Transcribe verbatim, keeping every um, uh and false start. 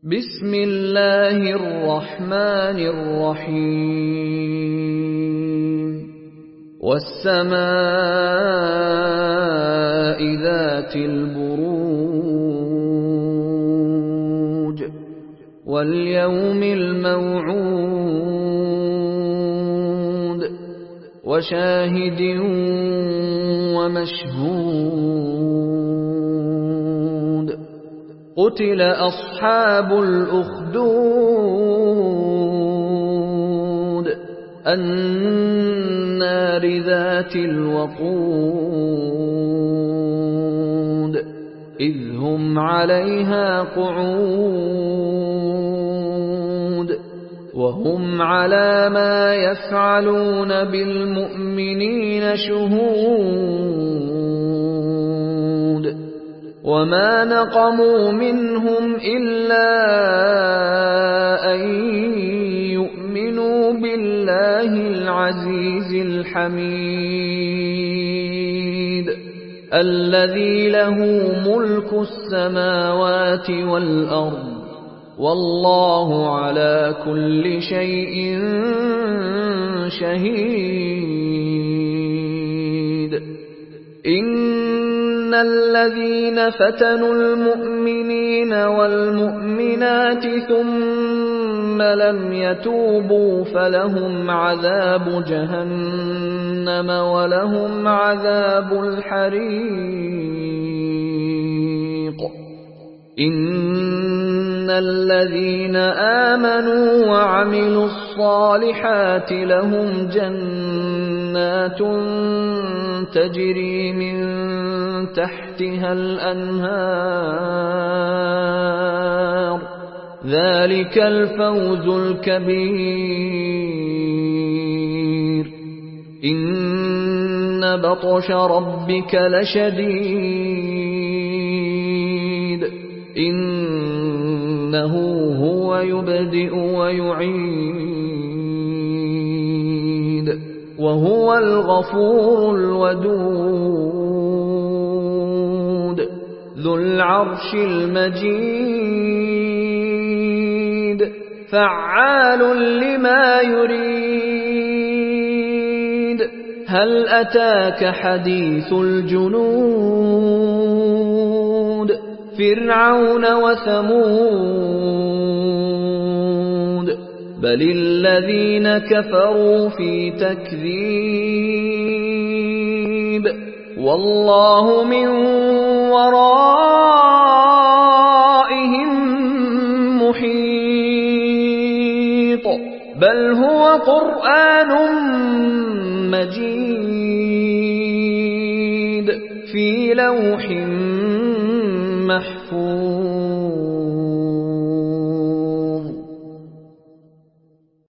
بسم الله الرحمن الرحيم والسماء ذات البروج واليوم الموعود وشاهد ومشهود قتل أصحاب الأخدود النار ذات الوقود إذ هم عليها قعود وهم على ما يفعلون بالمؤمنين شهود وما نقموا منهم إلا أن يؤمنوا بالله العزيز الحميد الذي له ملك السماوات والأرض والله على كل شيء شهيد. إن الذين فتنوا المؤمنين والمؤمنات ثم لم يتوبوا فلهم عذاب جهنم ولهم عذاب الحريق. إن الذين آمنوا وعملوا الصالحات لهم جنات تجري من تحتها الأنهار ذلك الفوز الكبير. إن بطش ربك لشديد إنه هو يبدئ ويعيد وهو الغفور الودود ذو العرش المجيد فعال لما يريد. هل أتاك حديث الجنود فرعون وثمود بل الذين كفروا في تكذيب والله من ورائهم محيط بل هو قرآن مجيد في لوح محفوظ.